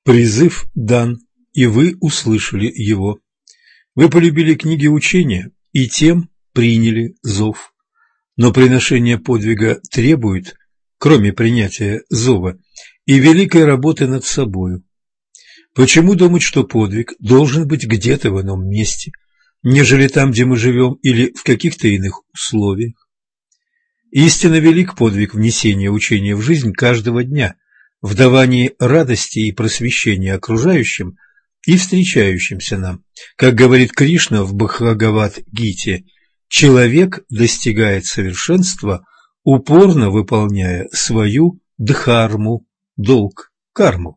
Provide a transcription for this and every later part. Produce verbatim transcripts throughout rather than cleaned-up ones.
Призыв дан, и вы услышали его. Вы полюбили книги учения, и тем приняли зов. Но приношение подвига требует, кроме принятия зова, и великой работы над собою. Почему думать, что подвиг должен быть где-то в ином месте, нежели там, где мы живем, или в каких-то иных условиях? Истинно велик подвиг внесения учения в жизнь каждого дня, в давании радости и просвещения окружающим и встречающимся нам. Как говорит Кришна в Бхагавад-гите, человек достигает совершенства, упорно выполняя свою дхарму, долг, карму.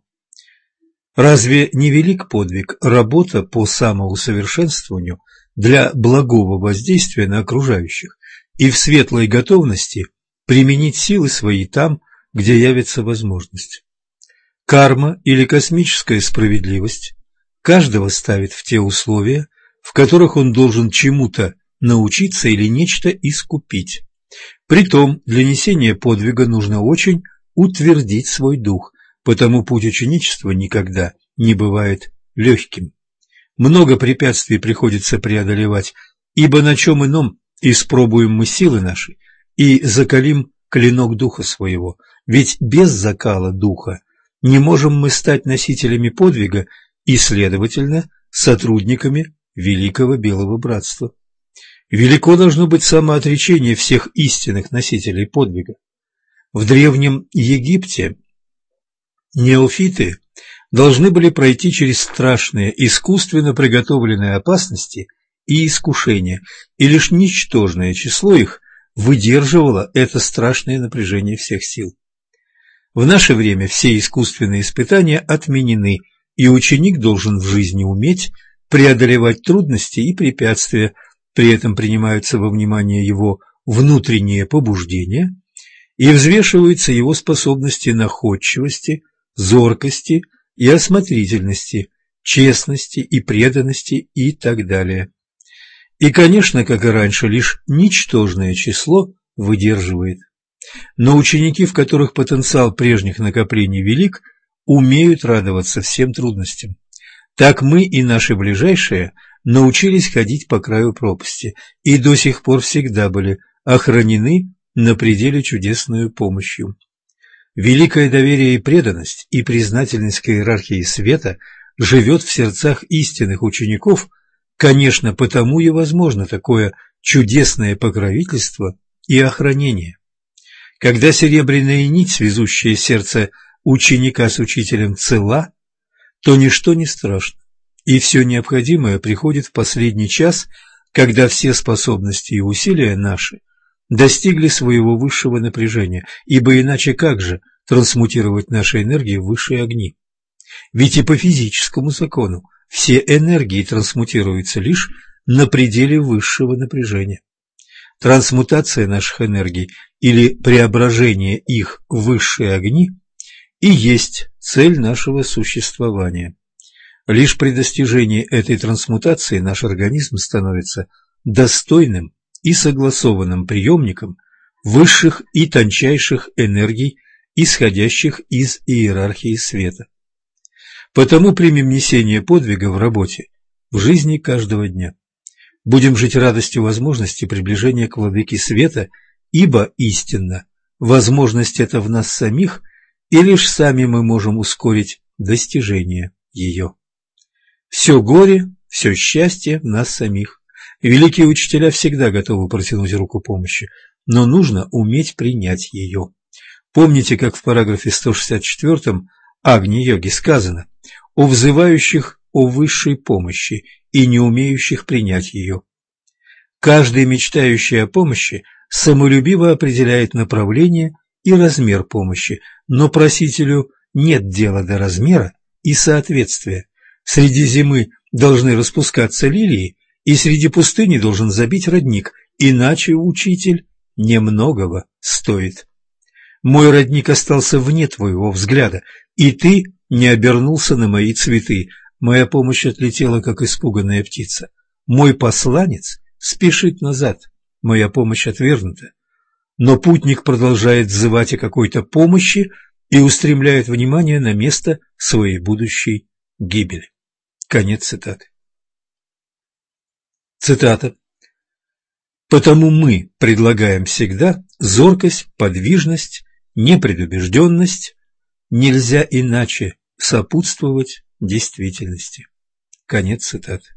Разве не велик подвиг работа по самоусовершенствованию для благого воздействия на окружающих и в светлой готовности применить силы свои там, где явится возможность? Карма или космическая справедливость каждого ставит в те условия, в которых он должен чему-то научиться или нечто искупить. Притом для несения подвига нужно очень утвердить свой дух, потому путь ученичества никогда не бывает легким. Много препятствий приходится преодолевать, ибо на чем ином испробуем мы силы наши и закалим клинок духа своего, ведь без закала духа не можем мы стать носителями подвига и, следовательно, сотрудниками Великого Белого Братства. Велико должно быть самоотречение всех истинных носителей подвига. В Древнем Египте неофиты должны были пройти через страшные, искусственно приготовленные опасности и искушения, и лишь ничтожное число их выдерживало это страшное напряжение всех сил. В наше время все искусственные испытания отменены, и ученик должен в жизни уметь преодолевать трудности и препятствия, при этом принимаются во внимание его внутренние побуждения и взвешиваются его способности находчивости, зоркости и осмотрительности, честности и преданности и так далее. И, конечно, как и раньше, лишь ничтожное число выдерживает. Но ученики, в которых потенциал прежних накоплений велик, умеют радоваться всем трудностям. Так мы и наши ближайшие научились ходить по краю пропасти и до сих пор всегда были охранены на пределе чудесной помощью. Великое доверие и преданность и признательность к иерархии света живет в сердцах истинных учеников, конечно, потому и возможно такое чудесное покровительство и охранение. Когда серебряная нить, связующая сердце ученика с учителем, цела, то ничто не страшно, и все необходимое приходит в последний час, когда все способности и усилия наши достигли своего высшего напряжения, ибо иначе как же трансмутировать наши энергии в высшие огни? Ведь и по физическому закону все энергии трансмутируются лишь на пределе высшего напряжения. Трансмутация наших энергий или преображение их в высшие огни и есть цель нашего существования. Лишь при достижении этой трансмутации наш организм становится достойным и согласованным приемником высших и тончайших энергий, исходящих из иерархии света. Потому примем несение подвига в работе, в жизни каждого дня. Будем жить радостью возможности приближения к владыке света, ибо истинно возможность эта в нас самих, и лишь сами мы можем ускорить достижение ее. Все горе, все счастье в нас самих. Великие учителя всегда готовы протянуть руку помощи, но нужно уметь принять ее. Помните, как в параграфе сто шестьдесят четвёртом Агни-йоги сказано о взывающих о высшей помощи и не умеющих принять ее. Каждый, мечтающий о помощи, самолюбиво определяет направление и размер помощи, но просителю нет дела до размера и соответствия. Среди зимы должны распускаться лилии, и среди пустыни должен забить родник, иначе учитель немногого стоит. Мой родник остался вне твоего взгляда, и ты не обернулся на мои цветы. Моя помощь отлетела, как испуганная птица. Мой посланец спешит назад, моя помощь отвергнута. Но путник продолжает взывать о какой-то помощи, и устремляют внимание на место своей будущей гибели. Конец цитаты. Цитата. «Потому мы предлагаем всегда зоркость, подвижность, непредубежденность, нельзя иначе сопутствовать действительности». Конец цитаты.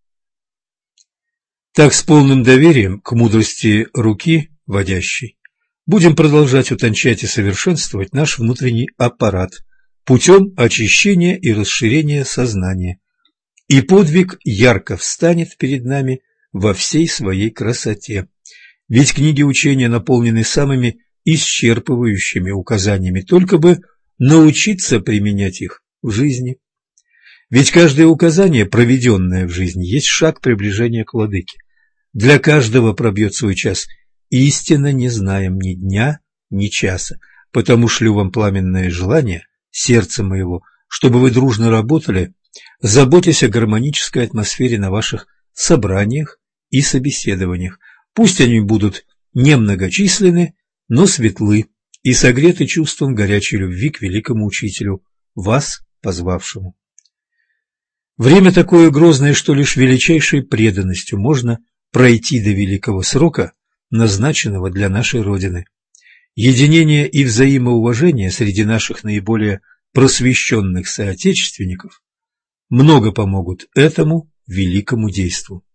Так, с полным доверием к мудрости руки водящей, будем продолжать утончать и совершенствовать наш внутренний аппарат путем очищения и расширения сознания, и подвиг ярко встанет перед нами во всей своей красоте. Ведь книги учения наполнены самыми исчерпывающими указаниями, только бы научиться применять их в жизни. Ведь каждое указание, проведенное в жизни, есть шаг приближения к владыке. Для каждого пробьет свой час. Истинно не знаем ни дня, ни часа, потому шлю вам пламенное желание, сердце моего, чтобы вы дружно работали, заботясь о гармонической атмосфере на ваших собраниях и собеседованиях. Пусть они будут немногочисленны, но светлы и согреты чувством горячей любви к великому учителю, вас позвавшему. Время такое грозное, что лишь величайшей преданностью можно пройти до великого срока, назначенного для нашей Родины. Единение и взаимоуважение среди наших наиболее просвещенных соотечественников много помогут этому великому действу.